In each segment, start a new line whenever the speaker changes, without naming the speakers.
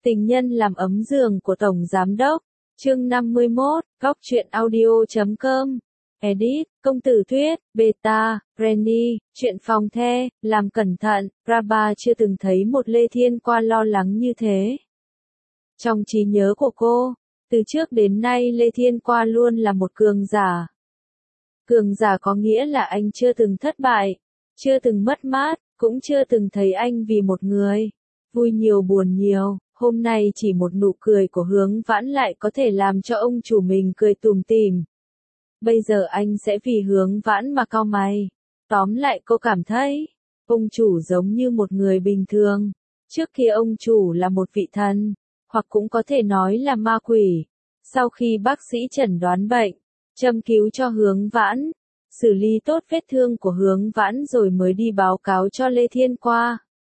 Tình nhân làm ấm giường của Tổng Giám Đốc. Chương 51, Góc truyện audio.com. Edit, Công tử Thuyết, Beta, Renny, chuyện phòng the, làm cẩn thận, Prabha chưa từng thấy một Lê Thiên Qua lo lắng như thế. Trong trí nhớ của cô, từ trước đến nay Lê Thiên Qua luôn là một cường giả. Cường giả có nghĩa là anh chưa từng thất bại, chưa từng mất mát, cũng chưa từng thấy anh vì một người vui nhiều buồn nhiều. Hôm nay chỉ một nụ cười của Hướng Vãn lại có thể làm cho ông chủ mình cười tủm tỉm. Bây giờ anh sẽ vì Hướng Vãn mà cau mày. Tóm lại cô cảm thấy, ông chủ giống như một người bình thường. Trước kia ông chủ là một vị thần, hoặc cũng có thể nói là ma quỷ. Sau khi bác sĩ chẩn đoán bệnh, châm cứu cho Hướng Vãn, xử lý tốt vết thương của Hướng Vãn rồi mới đi báo cáo cho Lê Thiên Qua.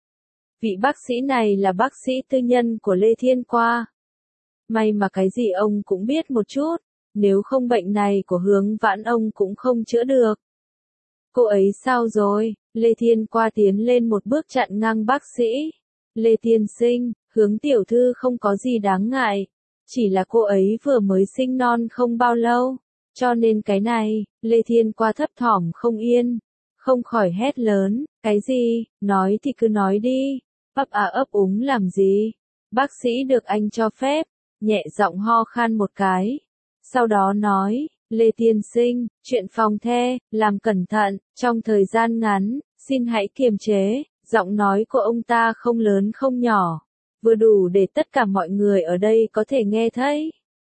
Vị bác sĩ này là bác sĩ tư nhân của Lê Thiên Qua. May mà cái gì ông cũng biết một chút, nếu không bệnh này của Hướng Vãn ông cũng không chữa được. Cô ấy sao rồi? Lê Thiên Qua tiến lên một bước chặn ngang bác sĩ. Lê tiên sinh, Hướng tiểu thư không có gì đáng ngại. Chỉ là cô ấy vừa mới sinh non không bao lâu. Cho nên cái này, Lê Thiên Qua thấp thỏm không yên. Không khỏi hét lớn, cái gì, nói thì cứ nói đi. Ấp à ấp úng làm gì? Bác sĩ được anh cho phép, nhẹ giọng ho khan một cái. Sau đó nói, Lê tiên sinh, chuyện phòng the, làm cẩn thận, trong thời gian ngắn, xin hãy kiềm chế. Giọng nói của ông ta không lớn không nhỏ, vừa đủ để tất cả mọi người ở đây có thể nghe thấy.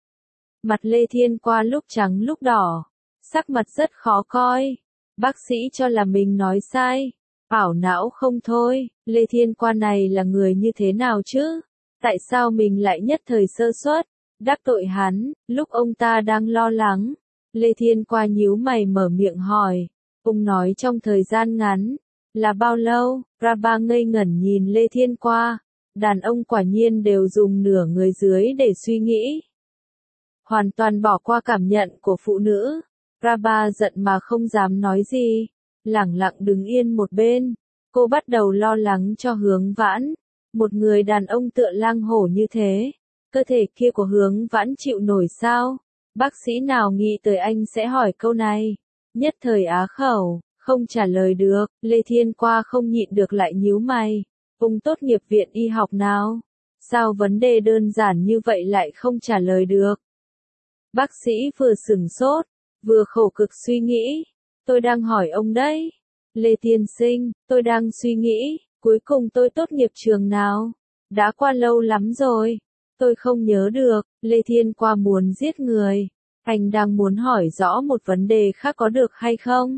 Mặt Lê Thiên Qua lúc trắng lúc đỏ, sắc mặt rất khó coi. Bác sĩ cho là mình nói sai. Ảo não không thôi, Lê Thiên Qua này là người như thế nào chứ? Tại sao mình lại nhất thời sơ suất, đắc tội hắn, lúc ông ta đang lo lắng? Lê Thiên Qua nhíu mày mở miệng hỏi, ông nói trong thời gian ngắn, là bao lâu? Prabha ngây ngẩn nhìn Lê Thiên Qua, đàn ông quả nhiên đều dùng nửa người dưới để suy nghĩ. Hoàn toàn bỏ qua cảm nhận của phụ nữ, Prabha giận mà không dám nói gì. Lẳng lặng đứng yên một bên, cô bắt đầu lo lắng cho Hướng Vãn. Một người đàn ông tựa lang hổ như thế, cơ thể kia của Hướng Vãn chịu nổi sao? Bác sĩ nào nghĩ tới anh sẽ hỏi câu này? Nhất thời á khẩu, không trả lời được. Lê Thiên Qua không nhịn được lại nhíu mày. Ông tốt nghiệp viện y học nào? Sao vấn đề đơn giản như vậy lại không trả lời được? Bác sĩ vừa sửng sốt, vừa khổ cực suy nghĩ. Tôi đang hỏi ông đấy. Lê tiên sinh, tôi đang suy nghĩ, cuối cùng tôi tốt nghiệp trường nào? Đã qua lâu lắm rồi. Tôi không nhớ được. Lê Thiên Qua muốn giết người. Anh đang muốn hỏi rõ một vấn đề khác có được hay không?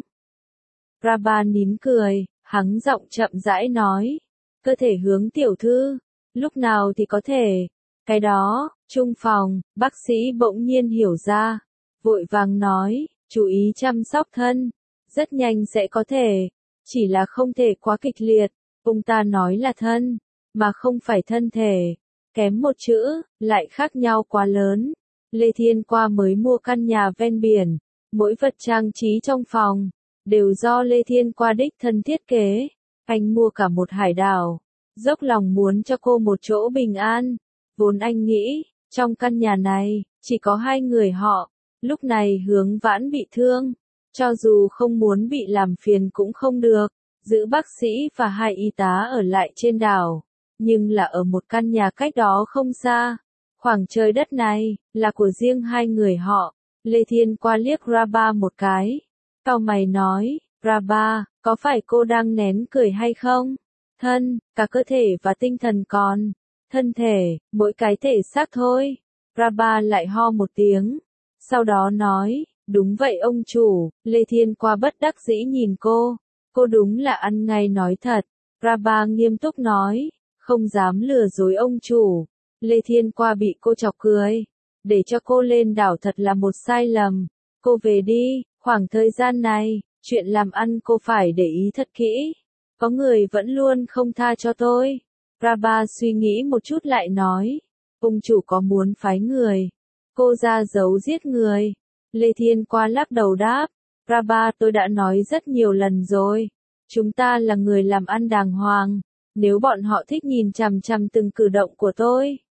Prabha nín cười, hắng giọng chậm rãi nói. Cơ thể Hướng tiểu thư, lúc nào thì có thể. Cái đó, trung phòng, bác sĩ bỗng nhiên hiểu ra. Vội vàng nói, chú ý chăm sóc thân. Rất nhanh sẽ có thể. Chỉ là không thể quá kịch liệt. Ông ta nói là thân, mà không phải thân thể. Kém một chữ, lại khác nhau quá lớn. Lê Thiên Qua mới mua căn nhà ven biển. Mỗi vật trang trí trong phòng, đều do Lê Thiên Qua đích thân thiết kế. Anh mua cả một hải đảo. Dốc lòng muốn cho cô một chỗ bình an. Vốn anh nghĩ, trong căn nhà này, chỉ có hai người họ. Lúc này Hướng Vãn bị thương. Cho dù không muốn bị làm phiền cũng không được. Giữ bác sĩ và hai y tá ở lại trên đảo. Nhưng là ở một căn nhà cách đó không xa. Khoảng trời đất này, là của riêng hai người họ. Lê Thiên Qua liếc Prabha một cái. Cau mày nói, Prabha, có phải cô đang nén cười hay không? Thân, cả cơ thể và tinh thần còn. Thân thể, mỗi cái thể xác thôi. Prabha lại ho một tiếng. Sau đó nói, đúng vậy ông chủ. Lê Thiên Qua bất đắc dĩ nhìn cô. Cô đúng là ăn ngay nói thật. Prabha nghiêm túc nói, không dám lừa dối ông chủ. Lê Thiên Qua bị cô chọc cười. Để cho cô lên đảo thật là một sai lầm. Cô về đi, khoảng thời gian này, chuyện làm ăn cô phải để ý thật kỹ. Có người vẫn luôn không tha cho tôi. Prabha suy nghĩ một chút lại nói, ông chủ có muốn phái người cô ra giấu giết người? Lê Thiên Qua lắc đầu đáp, Prabha tôi đã nói rất nhiều lần rồi. Chúng ta là người làm ăn đàng hoàng. Nếu bọn họ thích nhìn chằm chằm từng cử động của tôi,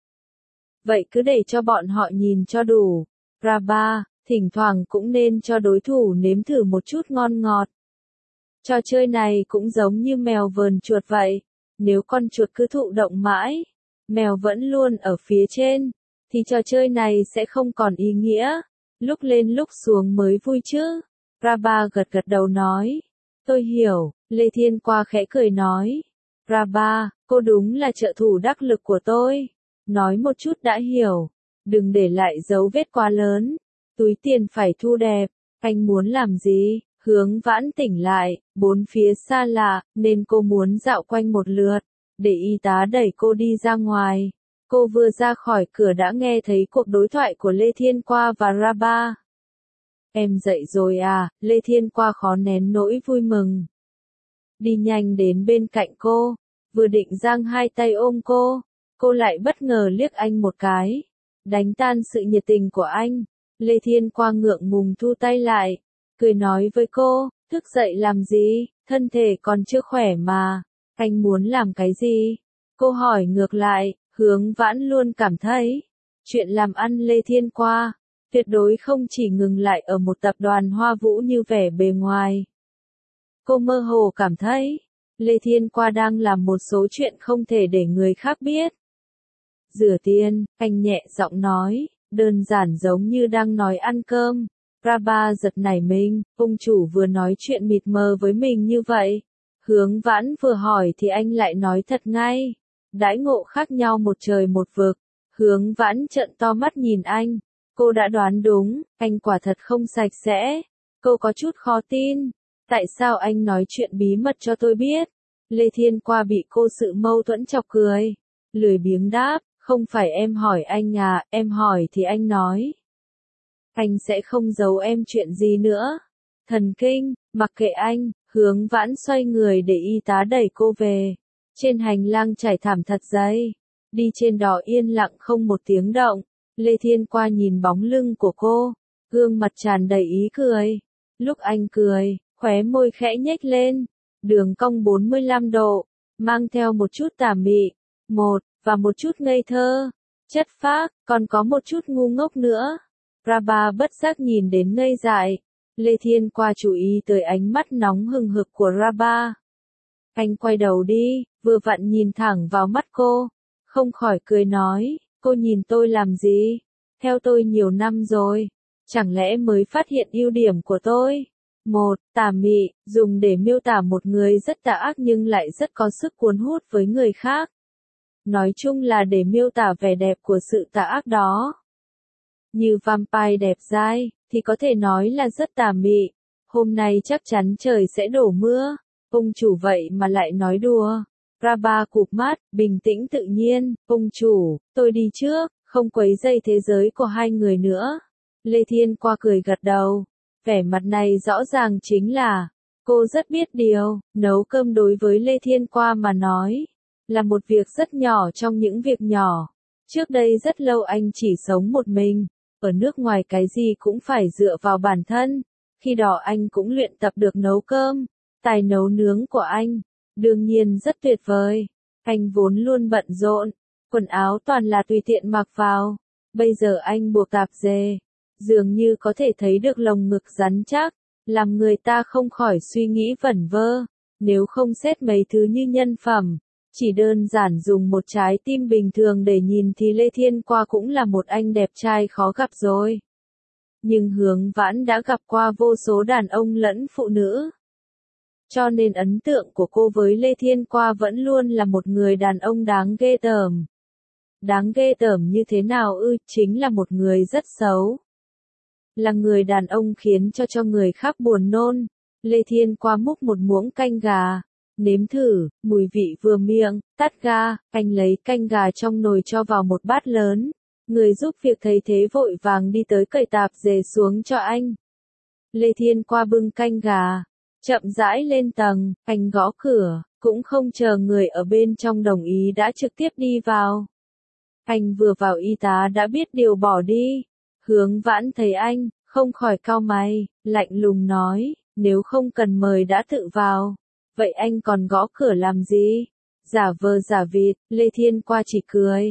vậy cứ để cho bọn họ nhìn cho đủ. Ra thỉnh thoảng cũng nên cho đối thủ nếm thử một chút ngon ngọt. Trò chơi này cũng giống như mèo vờn chuột vậy, nếu con chuột cứ thụ động mãi, mèo vẫn luôn ở phía trên, thì trò chơi này sẽ không còn ý nghĩa, lúc lên lúc xuống mới vui chứ. Ra gật gật đầu nói, tôi hiểu. Lê Thiên Qua khẽ cười nói, Ra, cô đúng là trợ thủ đắc lực của tôi. Nói một chút đã hiểu, đừng để lại dấu vết quá lớn, túi tiền phải thu đẹp, anh muốn làm gì? Hướng Vãn tỉnh lại, bốn phía xa lạ, nên cô muốn dạo quanh một lượt, để y tá đẩy cô đi ra ngoài. Cô vừa ra khỏi cửa đã nghe thấy cuộc đối thoại của Lê Thiên Qua và Ra. Em dậy rồi à? Lê Thiên Qua khó nén nỗi vui mừng. Đi nhanh đến bên cạnh cô, vừa định giang hai tay ôm cô lại bất ngờ liếc anh một cái, đánh tan sự nhiệt tình của anh. Lê Thiên Qua ngượng ngùng thu tay lại, cười nói với cô, thức dậy làm gì, thân thể còn chưa khỏe mà, anh muốn làm cái gì? Cô hỏi ngược lại, Hướng Vãn luôn cảm thấy, chuyện làm ăn Lê Thiên Qua, tuyệt đối không chỉ ngừng lại ở một tập đoàn Hoa Vũ như vẻ bề ngoài. Cô mơ hồ cảm thấy, Lê Thiên Qua đang làm một số chuyện không thể để người khác biết. Rửa tiền, anh nhẹ giọng nói, đơn giản giống như đang nói ăn cơm. Ra giật nảy mình, ông chủ vừa nói chuyện mịt mờ với mình như vậy. Hướng Vãn vừa hỏi thì anh lại nói thật ngay. Đãi ngộ khác nhau một trời một vực. Hướng Vãn trợn to mắt nhìn anh. Cô đã đoán đúng, anh quả thật không sạch sẽ. Cô có chút khó tin. Tại sao anh nói chuyện bí mật cho tôi biết? Lê Thiên Qua bị cô sự mâu thuẫn chọc cười. Lười biếng đáp, không phải em hỏi anh à, em hỏi thì anh nói. Anh sẽ không giấu em chuyện gì nữa. Thần kinh, mặc kệ anh. Hướng Vãn xoay người để y tá đẩy cô về. Trên hành lang trải thảm thật dày. Đi trên đó yên lặng không một tiếng động. Lê Thiên Qua nhìn bóng lưng của cô, gương mặt tràn đầy ý cười. Lúc anh cười, khóe môi khẽ nhếch lên, đường cong 45 độ, mang theo một chút tà mị, và một chút ngây thơ, chất phác, còn có một chút ngu ngốc nữa. Ra bất giác nhìn đến ngây dại. Lê Thiên Qua chú ý tới ánh mắt nóng hừng hực của Ra. Anh quay đầu đi, vừa vặn nhìn thẳng vào mắt cô, không khỏi cười nói, cô nhìn tôi làm gì? Theo tôi nhiều năm rồi, chẳng lẽ mới phát hiện ưu điểm của tôi? Tà mị, dùng để miêu tả một người rất tà ác nhưng lại rất có sức cuốn hút với người khác. Nói chung là để miêu tả vẻ đẹp của sự tà ác đó. Như vampire đẹp dai, thì có thể nói là rất tà mị. Hôm nay chắc chắn trời sẽ đổ mưa. Ông chủ vậy mà lại nói đùa. Ra cụp mắt, bình tĩnh tự nhiên. Ông chủ, tôi đi trước, không quấy rầy thế giới của hai người nữa. Lê Thiên Qua cười gật đầu. Vẻ mặt này rõ ràng chính là, cô rất biết điều. Nấu cơm đối với Lê Thiên Qua mà nói, là một việc rất nhỏ trong những việc nhỏ. Trước đây rất lâu anh chỉ sống một mình. Ở nước ngoài cái gì cũng phải dựa vào bản thân. Khi đó anh cũng luyện tập được nấu cơm. Tài nấu nướng của anh, đương nhiên rất tuyệt vời. Anh vốn luôn bận rộn, quần áo toàn là tùy tiện mặc vào. Bây giờ anh buộc tạp dề, dường như có thể thấy được lồng ngực rắn chắc, làm người ta không khỏi suy nghĩ vẩn vơ. Nếu không xét mấy thứ như nhân phẩm, chỉ đơn giản dùng một trái tim bình thường để nhìn thì Lê Thiên Qua cũng là một anh đẹp trai khó gặp rồi. Nhưng Hướng Vãn đã gặp qua vô số đàn ông lẫn phụ nữ. Cho nên ấn tượng của cô với Lê Thiên Qua vẫn luôn là một người đàn ông đáng ghê tởm. Đáng ghê tởm như thế nào ư? Chính là một người rất xấu. Là người đàn ông khiến cho người khác buồn nôn. Lê Thiên Qua múc một muỗng canh gà, nếm thử, mùi vị vừa miệng, tắt ga, anh lấy canh gà trong nồi cho vào một bát lớn. Người giúp việc thấy thế vội vàng đi tới cởi tạp dề xuống cho anh. Lê Thiên Qua bưng canh gà, chậm rãi lên tầng, anh gõ cửa, cũng không chờ người ở bên trong đồng ý đã trực tiếp đi vào. Anh vừa vào y tá đã biết điều bỏ đi. Hướng Vãn thấy anh, không khỏi cau mày, lạnh lùng nói, nếu không cần mời đã tự vào. Vậy anh còn gõ cửa làm gì? Giả vờ giả vịt, Lê Thiên Qua chỉ cười.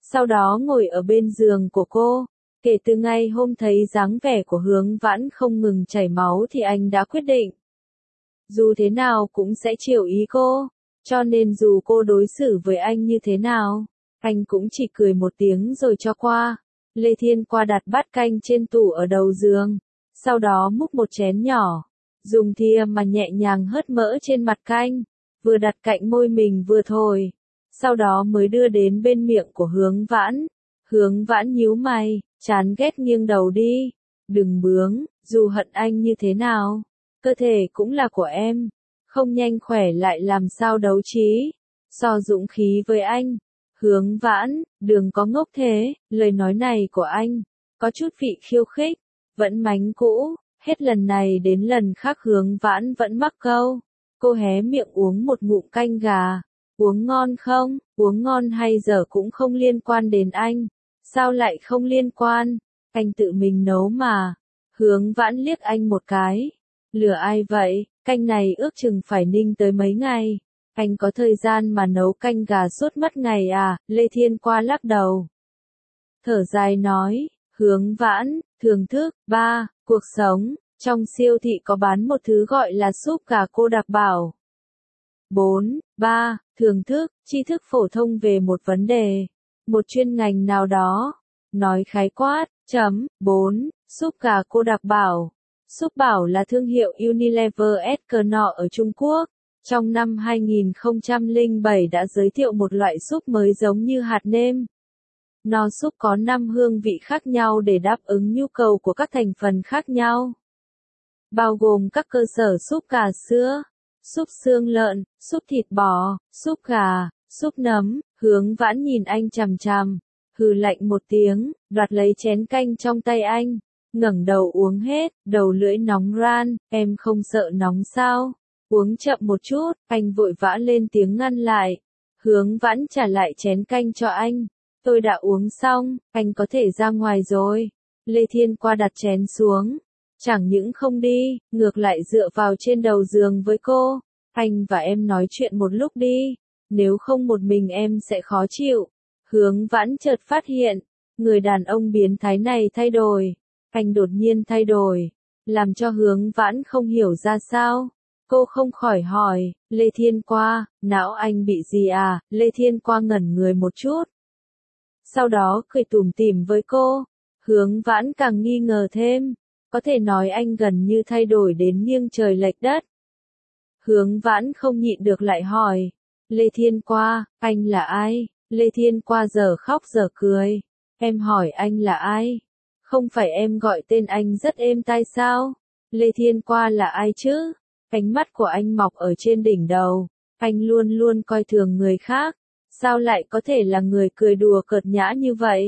sau đó ngồi ở bên giường của cô. Kể từ ngày hôm thấy dáng vẻ của Hướng Vãn không ngừng chảy máu thì anh đã quyết định. Dù thế nào cũng sẽ chiều ý cô, cho nên dù cô đối xử với anh như thế nào, anh cũng chỉ cười một tiếng rồi cho qua. Lê Thiên qua đặt bát canh trên tủ ở đầu giường, sau đó múc một chén nhỏ, dùng thìa mà nhẹ nhàng hớt mỡ trên mặt canh, vừa đặt cạnh môi mình vừa thổi, sau đó mới đưa đến bên miệng của Hướng Vãn. Hướng Vãn nhíu mày, chán ghét nghiêng đầu đi. Đừng bướng, dù hận anh như thế nào, cơ thể cũng là của em, không nhanh khỏe lại làm sao đấu trí, so dũng khí với anh. Hướng Vãn, đừng có ngốc thế, lời nói này của anh, có chút vị khiêu khích, vẫn mánh cũ, hết lần này đến lần khác Hướng Vãn vẫn mắc câu. Cô hé miệng uống một ngụm canh gà, uống ngon không, uống ngon hay dở cũng không liên quan đến anh, sao lại không liên quan, anh tự mình nấu mà. Hướng Vãn liếc anh một cái, lừa ai vậy, canh này ước chừng phải ninh tới mấy ngày. Anh có thời gian mà nấu canh gà suốt mất ngày à? Lê Thiên qua lắc đầu. Thở dài nói, Hướng Vãn, thưởng thức, 3, cuộc sống, trong siêu thị có bán một thứ gọi là súp gà cô đặc bảo. 4, 3, thưởng thức, tri thức phổ thông về một vấn đề, một chuyên ngành nào đó. Nói khái quát, 4, súp gà cô đặc bảo. Súp bảo là thương hiệu Unilever Knorr ở Trung Quốc. Trong năm 2007 đã giới thiệu một loại súp mới giống như hạt nêm. No súp có 5 hương vị khác nhau để đáp ứng nhu cầu của các thành phần khác nhau. Bao gồm các cơ sở súp cà sữa, súp xương lợn, súp thịt bò, súp gà, súp nấm. Hướng Vãn nhìn anh chằm chằm, hừ lạnh một tiếng, đoạt lấy chén canh trong tay anh, ngẩng đầu uống hết, đầu lưỡi nóng ran, em không sợ nóng sao? Uống chậm một chút, anh vội vã lên tiếng ngăn lại. Hướng Vãn trả lại chén canh cho anh. Tôi đã uống xong, anh có thể ra ngoài rồi. Lê Thiên qua đặt chén xuống. Chẳng những không đi, ngược lại dựa vào trên đầu giường với cô. Anh và em nói chuyện một lúc đi. Nếu không một mình em sẽ khó chịu. Hướng Vãn chợt phát hiện, người đàn ông biến thái này thay đổi. Anh đột nhiên thay đổi, làm cho Hướng Vãn không hiểu ra sao. Cô không khỏi hỏi, Lê Thiên qua, não anh bị gì à? Lê Thiên qua ngẩn người một chút. Sau đó cười tủm tỉm với cô. Hướng Vãn càng nghi ngờ thêm. Có thể nói anh gần như thay đổi đến nghiêng trời lệch đất. Hướng Vãn không nhịn được lại hỏi. Lê Thiên qua, anh là ai? Lê Thiên qua giờ khóc giờ cười. Em hỏi anh là ai? Không phải em gọi tên anh rất êm tai sao? Lê Thiên qua là ai chứ? Ánh mắt của anh mọc ở trên đỉnh đầu. Anh luôn luôn coi thường người khác. Sao lại có thể là người cười đùa cợt nhã như vậy?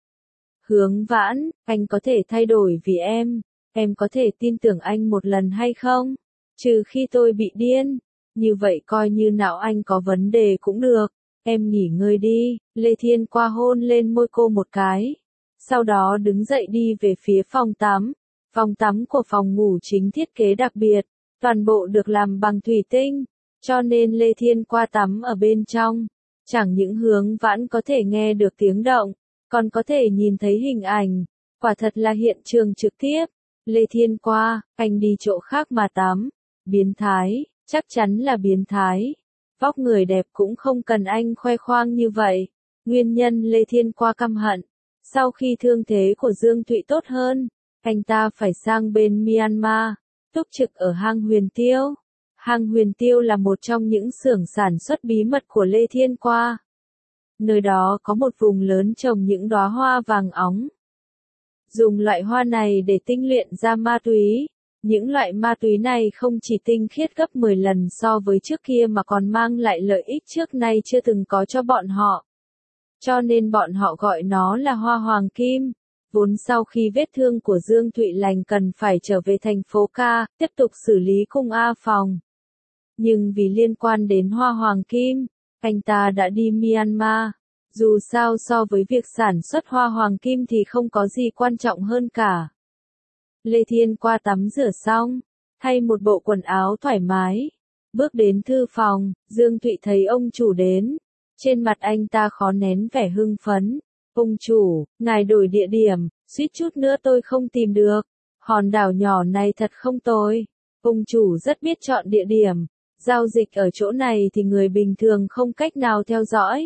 Hướng Vãn, anh có thể thay đổi vì em. Em có thể tin tưởng anh một lần hay không? Trừ khi tôi bị điên. Như vậy coi như não anh có vấn đề cũng được. Em nghỉ ngơi đi. Lê Thiên qua hôn lên môi cô một cái. Sau đó đứng dậy đi về phía phòng tắm. Phòng tắm của phòng ngủ chính thiết kế đặc biệt. Toàn bộ được làm bằng thủy tinh. Cho nên Lê Thiên qua tắm ở bên trong. Chẳng những Hướng Vãn có thể nghe được tiếng động, còn có thể nhìn thấy hình ảnh. Quả thật là hiện trường trực tiếp. Lê Thiên qua, anh đi chỗ khác mà tắm. Biến thái, chắc chắn là biến thái. Vóc người đẹp cũng không cần anh khoe khoang như vậy. Nguyên nhân Lê Thiên qua căm hận. Sau khi thương thế của Dương Thụy tốt hơn, anh ta phải sang bên Myanmar, túc trực ở hang Huyền Tiêu. Hang Huyền Tiêu là một trong những xưởng sản xuất bí mật của Lê Thiên qua. Nơi đó có một vùng lớn trồng những đóa hoa vàng óng. Dùng loại hoa này để tinh luyện ra ma túy. Những loại ma túy này không chỉ tinh khiết gấp 10 lần so với trước kia mà còn mang lại lợi ích trước nay chưa từng có cho bọn họ. Cho nên bọn họ gọi nó là hoa hoàng kim. Vốn sau khi vết thương của Dương Thụy lành cần phải trở về thành phố Ca, tiếp tục xử lý cung A phòng. Nhưng vì liên quan đến hoa hoàng kim, anh ta đã đi Myanmar. Dù sao so với việc sản xuất hoa hoàng kim thì không có gì quan trọng hơn cả. Lê Thiên qua tắm rửa xong, thay một bộ quần áo thoải mái. Bước đến thư phòng, Dương Thụy thấy ông chủ đến. Trên mặt anh ta khó nén vẻ hưng phấn. Ông chủ, ngài đổi địa điểm, suýt chút nữa tôi không tìm được. Hòn đảo nhỏ này thật không tồi. Ông chủ rất biết chọn địa điểm. Giao dịch ở chỗ này thì người bình thường không cách nào theo dõi.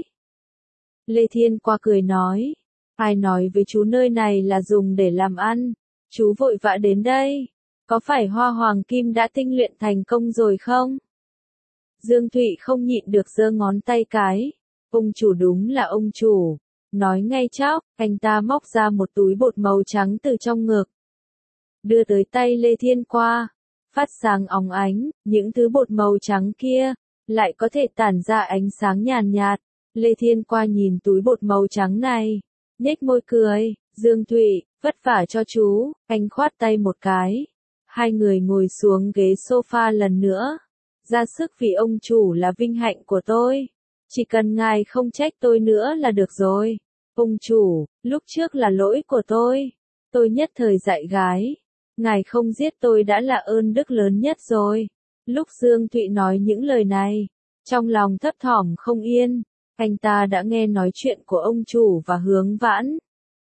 Lê Thiên qua cười nói. Ai nói với chú nơi này là dùng để làm ăn? Chú vội vã đến đây. Có phải hoa hoàng kim đã tinh luyện thành công rồi không? Dương Thụy không nhịn được giơ ngón tay cái. Ông chủ đúng là ông chủ. Nói ngay chóc, anh ta móc ra một túi bột màu trắng từ trong ngực. Đưa tới tay Lê Thiên qua. Phát sáng óng ánh, những thứ bột màu trắng kia, lại có thể tản ra ánh sáng nhàn nhạt. Lê Thiên qua nhìn túi bột màu trắng này. Nhếch môi cười, Dương Thụy, vất vả cho chú, anh khoát tay một cái. Hai người ngồi xuống ghế sofa lần nữa. Ra sức vì ông chủ là vinh hạnh của tôi. Chỉ cần ngài không trách tôi nữa là được rồi. Ông chủ, lúc trước là lỗi của tôi. Tôi nhất thời dạy gái. Ngài không giết tôi đã là ơn đức lớn nhất rồi. Lúc Dương Thụy nói những lời này, trong lòng thấp thỏm không yên. Anh ta đã nghe nói chuyện của ông chủ và Hướng Vãn.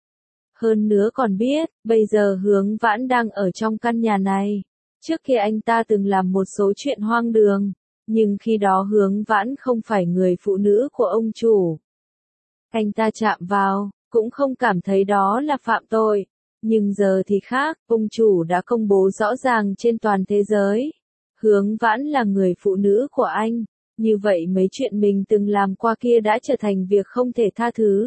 Hơn nữa còn biết, bây giờ Hướng Vãn đang ở trong căn nhà này. Trước kia anh ta từng làm một số chuyện hoang đường, nhưng khi đó Hướng Vãn không phải người phụ nữ của ông chủ. Anh ta chạm vào, cũng không cảm thấy đó là phạm tội. Nhưng giờ thì khác, ông chủ đã công bố rõ ràng trên toàn thế giới. Hướng Vãn là người phụ nữ của anh, như vậy mấy chuyện mình từng làm qua kia đã trở thành việc không thể tha thứ.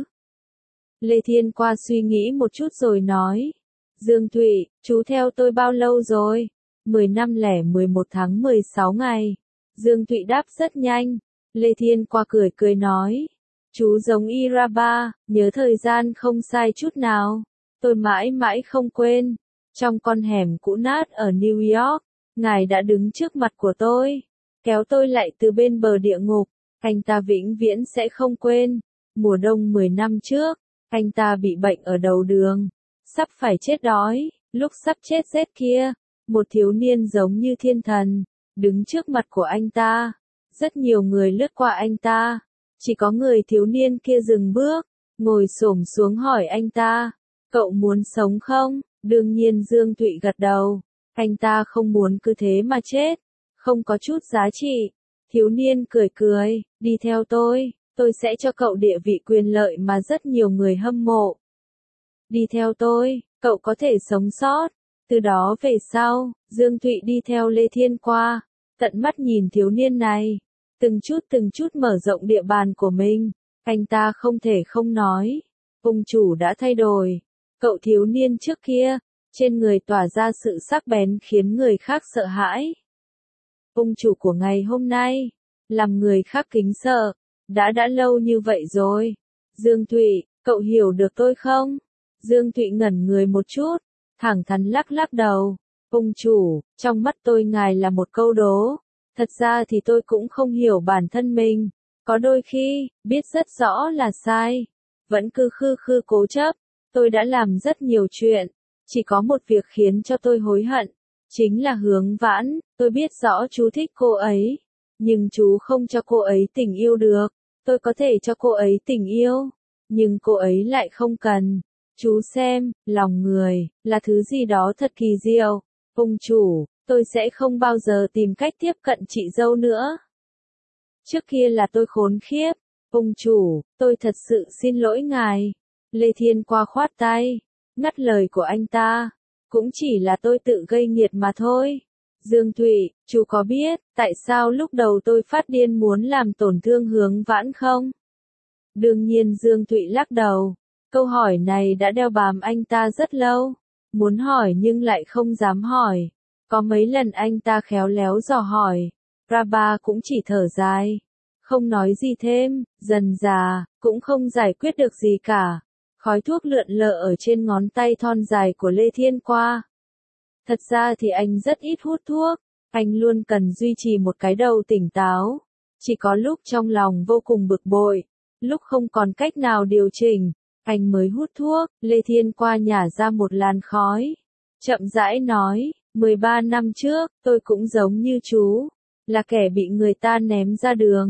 Lê Thiên qua suy nghĩ một chút rồi nói. Dương Thụy, chú theo tôi bao lâu rồi? 10 năm lẻ 11 tháng 16 ngày. Dương Thụy đáp rất nhanh. Lê Thiên qua cười cười nói. Chú giống Iraba, nhớ thời gian không sai chút nào. Tôi mãi mãi không quên. Trong con hẻm cũ nát ở New York, ngài đã đứng trước mặt của tôi, kéo tôi lại từ bên bờ địa ngục. Anh ta vĩnh viễn sẽ không quên. Mùa đông 10 năm trước, anh ta bị bệnh ở đầu đường, sắp phải chết đói. Lúc sắp chết rét kia, một thiếu niên giống như thiên thần, đứng trước mặt của anh ta. Rất nhiều người lướt qua anh ta. Chỉ có người thiếu niên kia dừng bước, ngồi xổm xuống hỏi anh ta. Cậu muốn sống không? Đương nhiên Dương Thụy gật đầu. Anh ta không muốn cứ thế mà chết. Không có chút giá trị. Thiếu niên cười cười, đi theo tôi sẽ cho cậu địa vị quyền lợi mà rất nhiều người hâm mộ. Đi theo tôi, cậu có thể sống sót. Từ đó về sau, Dương Thụy đi theo Lê Thiên qua, tận mắt nhìn thiếu niên này, từng chút mở rộng địa bàn của mình. Anh ta không thể không nói, ông chủ đã thay đổi. Cậu thiếu niên trước kia, trên người tỏa ra sự sắc bén khiến người khác sợ hãi. Ông chủ của ngày hôm nay, làm người khác kính sợ, đã lâu như vậy rồi. Dương Thụy, cậu hiểu được tôi không? Dương Thụy ngẩn người một chút, thẳng thắn lắc lắc đầu. Ông chủ, trong mắt tôi ngài là một câu đố. Thật ra thì tôi cũng không hiểu bản thân mình. Có đôi khi, biết rất rõ là sai, vẫn cứ khư cố chấp. Tôi đã làm rất nhiều chuyện, chỉ có một việc khiến cho tôi hối hận, chính là Hướng Vãn. Tôi biết rõ chú thích cô ấy, nhưng chú không cho cô ấy tình yêu được. Tôi có thể cho cô ấy tình yêu, nhưng cô ấy lại không cần. Chú xem, lòng người, là thứ gì đó thật kỳ diệu. Ông chủ, tôi sẽ không bao giờ tìm cách tiếp cận chị dâu nữa. Trước kia là tôi khốn khiếp. Ông chủ, tôi thật sự xin lỗi ngài. Lê Thiên qua khoát tay, ngắt lời của anh ta. Cũng chỉ là tôi tự gây nghiệt mà thôi. Dương Thụy, chú có biết, tại sao lúc đầu tôi phát điên muốn làm tổn thương Hướng Vãn không? Đương nhiên Dương Thụy lắc đầu. Câu hỏi này đã đeo bám anh ta rất lâu. Muốn hỏi nhưng lại không dám hỏi. Có mấy lần anh ta khéo léo dò hỏi. Raba cũng chỉ thở dài. Không nói gì thêm, dần dà, cũng không giải quyết được gì cả. Khói thuốc lượn lờ ở trên ngón tay thon dài của Lê Thiên qua. Thật ra thì anh rất ít hút thuốc. Anh luôn cần duy trì một cái đầu tỉnh táo. Chỉ có lúc trong lòng vô cùng bực bội, lúc không còn cách nào điều chỉnh, anh mới hút thuốc. Lê Thiên qua nhả ra một làn khói. Chậm rãi nói, 13 năm trước, tôi cũng giống như chú, là kẻ bị người ta ném ra đường.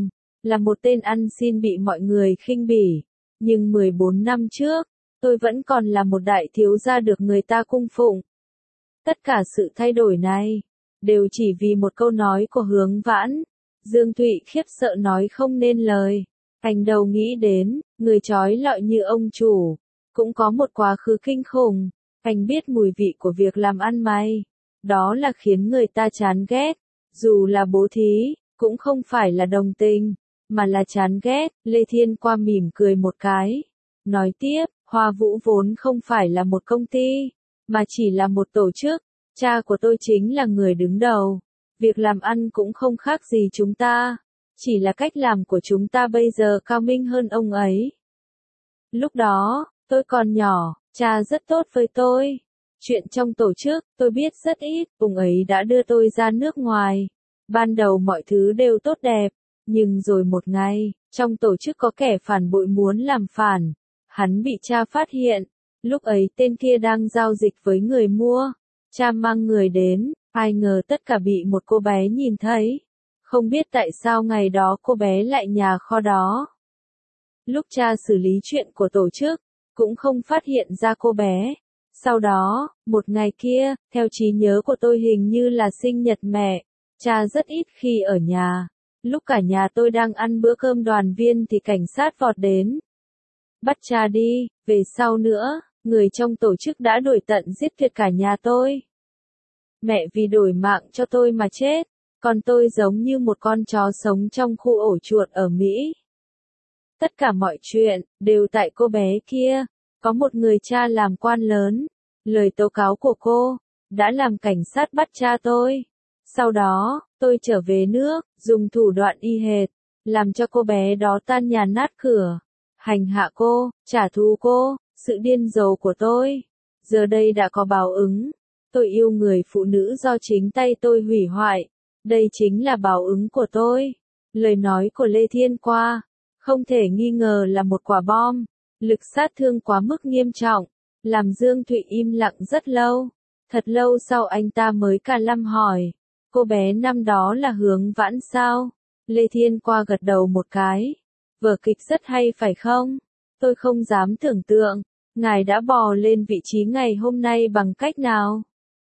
là một tên ăn xin bị mọi người khinh bỉ. Nhưng 14 năm trước, tôi vẫn còn là một đại thiếu gia được người ta cung phụng. Tất cả sự thay đổi này, đều chỉ vì một câu nói của Hướng Vãn. Dương Thụy khiếp sợ nói không nên lời. Anh đâu nghĩ đến, người trói lọi như ông chủ, cũng có một quá khứ kinh khủng. Anh biết mùi vị của việc làm ăn may. Đó là khiến người ta chán ghét. Dù là bố thí, cũng không phải là đồng tình, mà là chán ghét. Lê Thiên qua mỉm cười một cái. Nói tiếp, Hoa Vũ vốn không phải là một công ty, mà chỉ là một tổ chức. Cha của tôi chính là người đứng đầu. Việc làm ăn cũng không khác gì chúng ta. Chỉ là cách làm của chúng ta bây giờ cao minh hơn ông ấy. Lúc đó, tôi còn nhỏ, cha rất tốt với tôi. Chuyện trong tổ chức, tôi biết rất ít, ông ấy đã đưa tôi ra nước ngoài. Ban đầu mọi thứ đều tốt đẹp, nhưng rồi một ngày, trong tổ chức có kẻ phản bội muốn làm phản. Hắn bị cha phát hiện, lúc ấy tên kia đang giao dịch với người mua. Cha mang người đến, ai ngờ tất cả bị một cô bé nhìn thấy. Không biết tại sao ngày đó cô bé lại nhà kho đó. Lúc cha xử lý chuyện của tổ chức, cũng không phát hiện ra cô bé. Sau đó, một ngày kia, theo trí nhớ của tôi hình như là sinh nhật mẹ, cha rất ít khi ở nhà. Lúc cả nhà tôi đang ăn bữa cơm đoàn viên thì cảnh sát vọt đến. Bắt cha đi, về sau nữa, người trong tổ chức đã đuổi tận giết tuyệt cả nhà tôi. Mẹ vì đổi mạng cho tôi mà chết, còn tôi giống như một con chó sống trong khu ổ chuột ở Mỹ. Tất cả mọi chuyện, đều tại cô bé kia. Có một người cha làm quan lớn. Lời tố cáo của cô, đã làm cảnh sát bắt cha tôi. Sau đó, tôi trở về nước, dùng thủ đoạn y hệt, làm cho cô bé đó tan nhà nát cửa. Hành hạ cô, trả thù cô, sự điên rồ của tôi. Giờ đây đã có báo ứng. Tôi yêu người phụ nữ do chính tay tôi hủy hoại. Đây chính là báo ứng của tôi. Lời nói của Lê Thiên qua, không thể nghi ngờ là một quả bom. Lực sát thương quá mức nghiêm trọng, làm Dương Thụy im lặng rất lâu. Thật lâu sau anh ta mới cả lâm hỏi, cô bé năm đó là Hướng Vãn sao? Lê Thiên qua gật đầu một cái. Vở kịch rất hay phải không? Tôi không dám tưởng tượng, ngài đã bò lên vị trí ngày hôm nay bằng cách nào?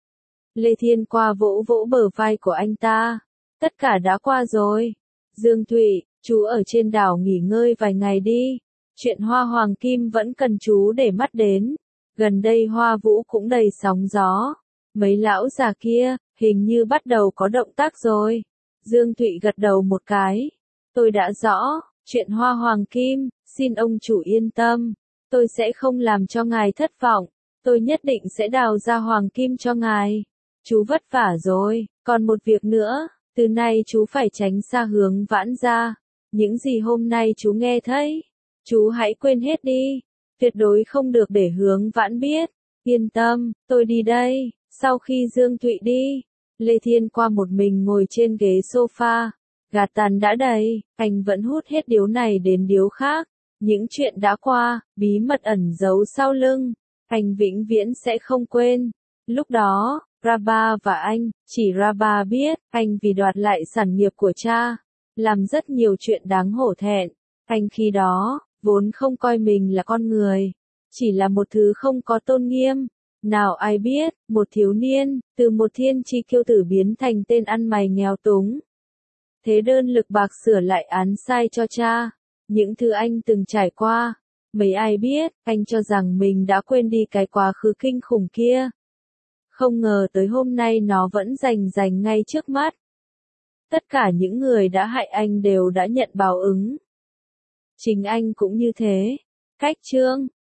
Lê Thiên qua vỗ vỗ bờ vai của anh ta. Tất cả đã qua rồi. Dương Thụy, chú ở trên đảo nghỉ ngơi vài ngày đi. Chuyện Hoa Hoàng Kim vẫn cần chú để mắt đến. Gần đây Hoa Vũ cũng đầy sóng gió. Mấy lão già kia, hình như bắt đầu có động tác rồi. Dương Thụy gật đầu một cái. Tôi đã rõ, chuyện Hoa Hoàng Kim, xin ông chủ yên tâm. Tôi sẽ không làm cho ngài thất vọng. Tôi nhất định sẽ đào ra Hoàng Kim cho ngài. Chú vất vả rồi, còn một việc nữa, từ nay chú phải tránh xa Hướng Vãn ra. Những gì hôm nay chú nghe thấy, chú hãy quên hết đi, tuyệt đối không được để Hướng Vãn biết. Yên tâm, tôi đi đây. Sau khi Dương Thụy đi, Lê Thiên qua một mình ngồi trên ghế sofa, gạt tàn đã đầy, anh vẫn hút hết điếu này đến điếu khác. Những chuyện đã qua, bí mật ẩn giấu sau lưng, anh vĩnh viễn sẽ không quên. Lúc đó, Raba và anh, chỉ Raba biết, anh vì đoạt lại sản nghiệp của cha, làm rất nhiều chuyện đáng hổ thẹn. Anh khi đó, vốn không coi mình là con người, chỉ là một thứ không có tôn nghiêm. Nào ai biết, một thiếu niên, từ một thiên chi kiêu tử biến thành tên ăn mày nghèo túng. Thế đơn lực bạc sửa lại án sai cho cha. Những thứ anh từng trải qua, mấy ai biết, anh cho rằng mình đã quên đi cái quá khứ kinh khủng kia. Không ngờ tới hôm nay nó vẫn rành ngay trước mắt. Tất cả những người đã hại anh đều đã nhận báo ứng. Chính anh cũng như thế. Cách chương